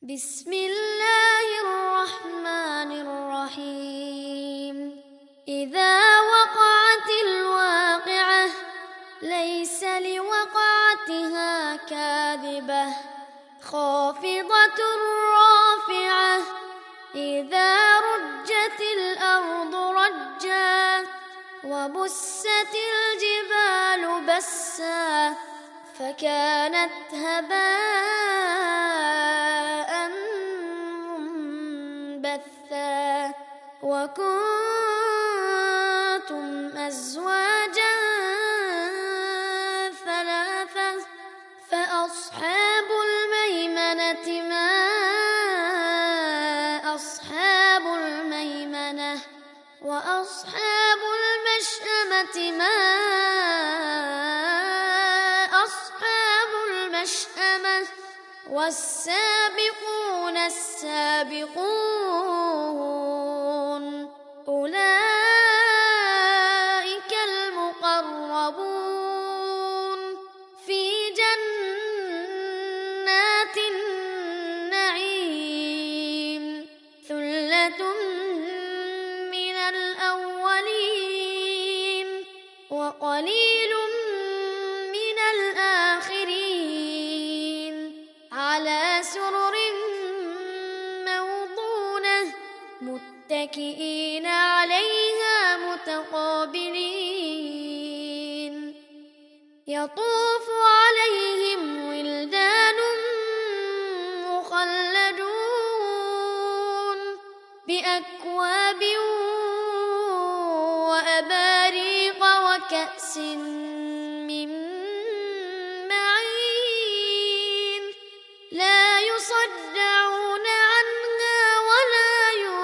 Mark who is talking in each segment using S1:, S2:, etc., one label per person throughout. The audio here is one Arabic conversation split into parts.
S1: بسم الله الرحمن الرحيم. إذا وقعت الواقعة ليس لوقعتها كاذبة خافضة رافعة. إذا رجت الأرض رجا وبست الجبال بسا فكانت هباء منبثا وكنتم أزواجا ثلاثة فأصحاب الميمنة ما أصحاب الميمنة وأصحاب المشأمة ما أصحاب المشأمة والسابقون السابقون أولئك المقربون في جنات النعيم. ثلة من الأولين وقليل من الآخرين على سرر موضونة متكئين عليها متقابلين. يطوف عليهم ولدان مخلدون بأكواب وأباريق وكأس من معين لا يصدعون عنها ولا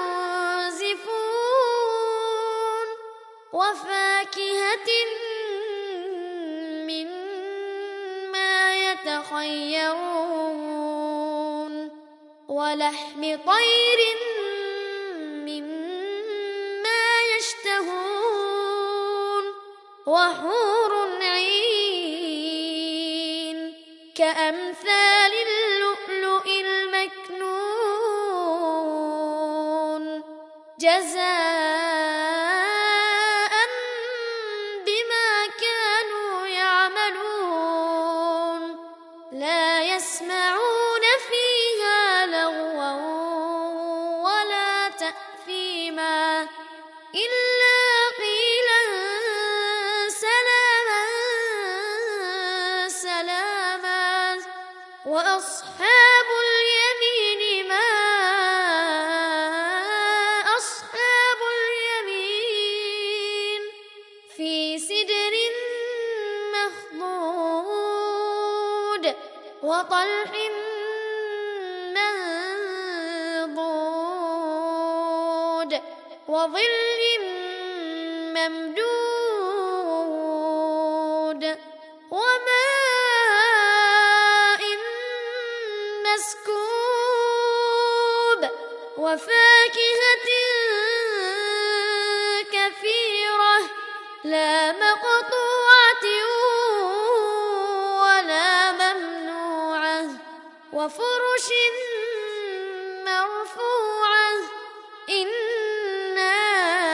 S1: ينزفون وفاكهة مما يتخيرون ولحم طير مما يشتهون وحور عين كأمثال اللؤلؤ المكنون جزاء بما كانوا يعملون. لا يسمعون فيها لغوا ولا تأثيما إلا قيلا سلاما سلاما. وأصحاب اليمين ما أصحاب اليمين في سدر مخضود وطلح منضود وظل ممدود وماء مسكوب وفاكهة كثيرة لا مقطوعة ولا ممنوعة وفرش مرفوعة. إنا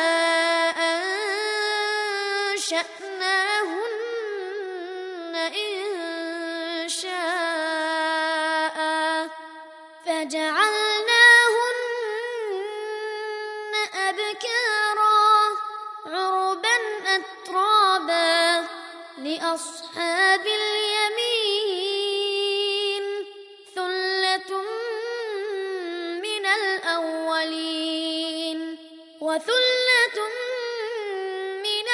S1: أنشأناهن إنشاء فجعلناهن أبكارا عربا أترابا لأصحاب اليمين. ثلة من الأولين وثلة من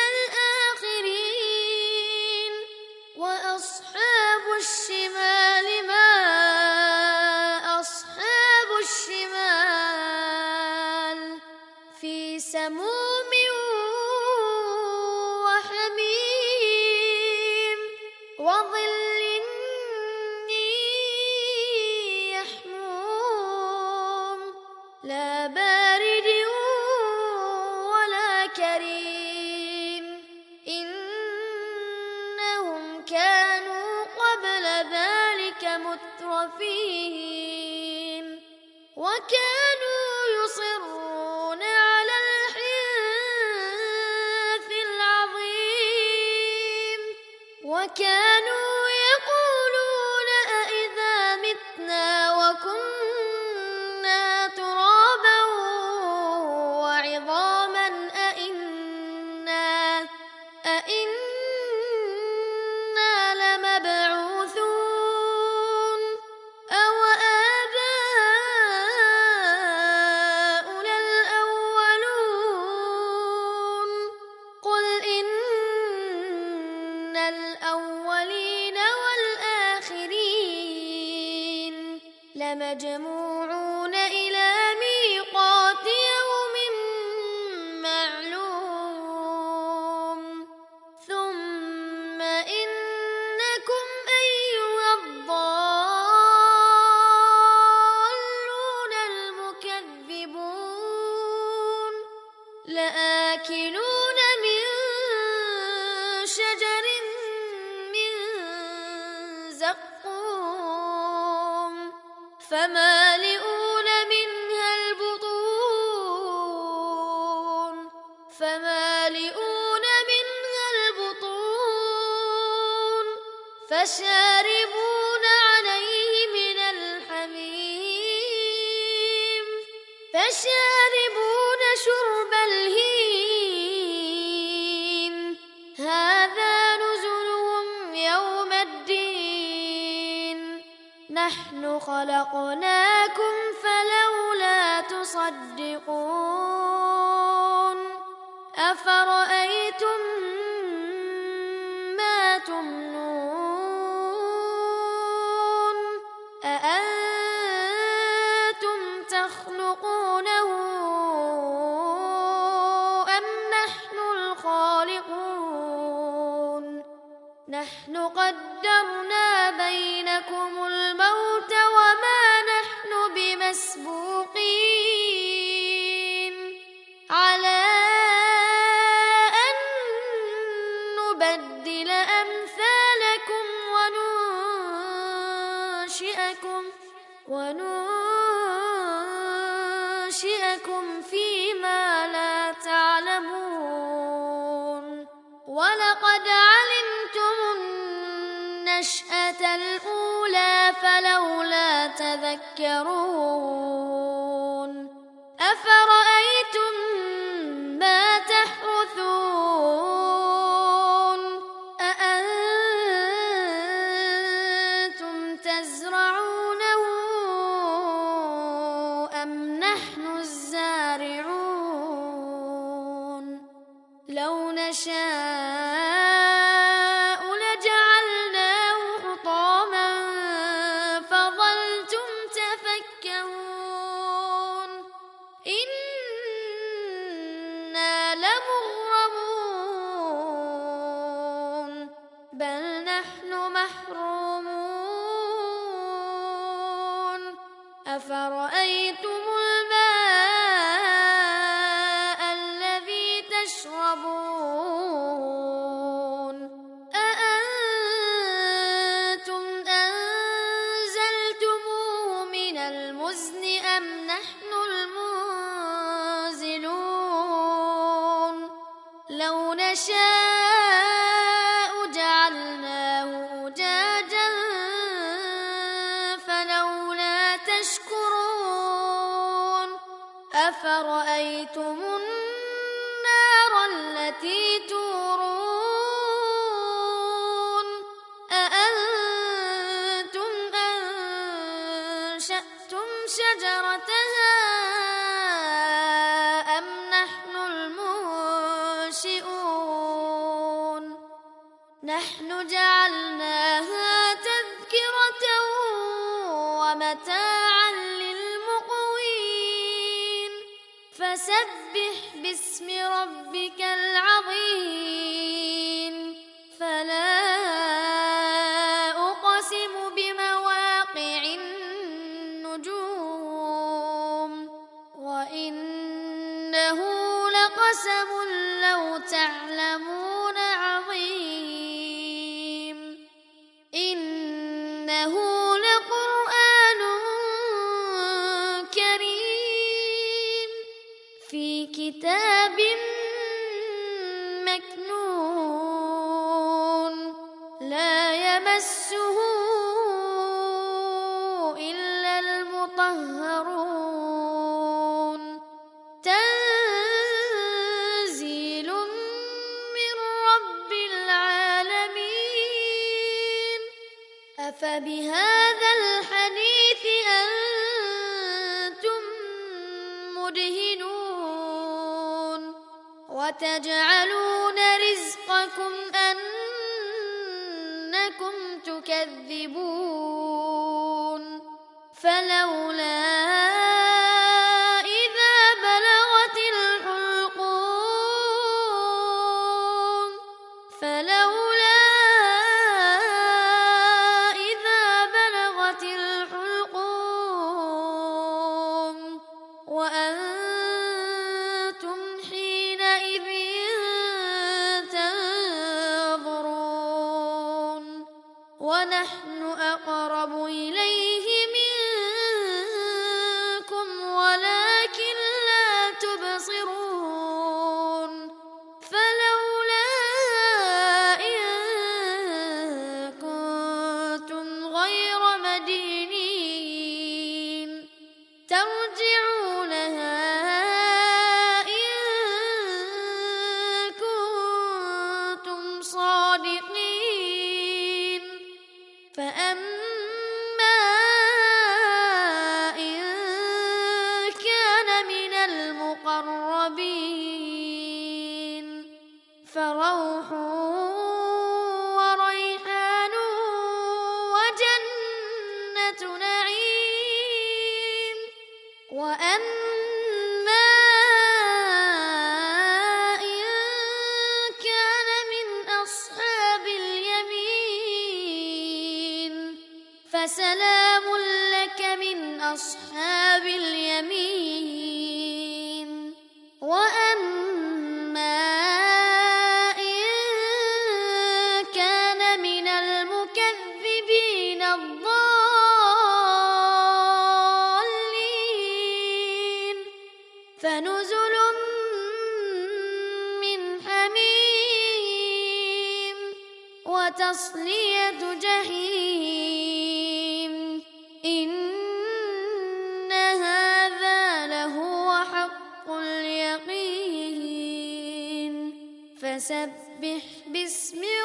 S1: الآخرين. وأصحاب الشمال ما أصحاب الشمال في سموم وحميم وظل من يحموم لا بارد ولا كريم. إنهم كانوا قبل ذلك مترفين وكانوا يصرون على الحنث العظيم وكانوا يقولون أإذا متنا وكنا ترابا وعظاما أإنا لمبعوثون أو آباؤنا الأولون قل إن الأولين والآخرين لمجموعون إلى ميقات يوم معلوم ثم إنكم أيها الضالون المكذبون لآكلون من شجر من زقوم فمالئون منها البطون فشاربون عليه من الحميم فشاربون شرب الهيم هذا نزلهم يوم الدين نحن خلقناكم فلولا تصدقون أفرأيتم ما تمنون أأنتم تخلقونه أم نحن الخالقون نحن قدرنا بينكم الموت وما نحن بمسبوقين على أن نبدل أمثالكم وننشئكم فيما لا تعلمون ولقد علمتم النشأة الأولى فلولا تذكرون أفرأيتم ما تحرثون أأنتم تزرعونه أم نحن الزارعون لو نشاء لجعلناه حطاما فظلتم تفكهون إنا لمغرمون بل نحن محرومون أفرأيتم الماء الذي تشربون أأنتم أنزلتموه من المزن أم نحن المنزلون لو نشاء جعلناه أجاجا فلولا تشكرون أفرأيتم النار التي تورون أأنتم أنشأتم شجرتها أم نحن المنشئون نحن جعلناها تذكرة ومتاعا للمقوين فسبح باسم ربك العظيم فلا أقسم بمواقع النجوم وإنه لقسم لو تعلمون عظيم إنه لقرآن كريم كتاب مكنون لا يمسه إلا المطهرون تنزيل من رب العالمين أفبهذا الحديث أنتم مدهنون وتجعلون رزقكم أنكم تكذبون فلولا إذا بلغت الحلقوم فلولا إذا بلغت الحلقوم وأنتم حينئذ تنظرون ونحن أقرب إليه منكم ولكن لا تبصرون فلولا إن كنتم غير مدينين ترجعونها إن كنتم صادقين فأما إن كان من المقربين فروح وريحان وجنة نعيم وأما إن كان من أصحاب اليمين فسلام لك من أصحاب اليمين وأما إن كان من المكذبين الضالين فنزل من حميم وتصلية جحيم إن هذا لهو حق اليقين فسبح باسم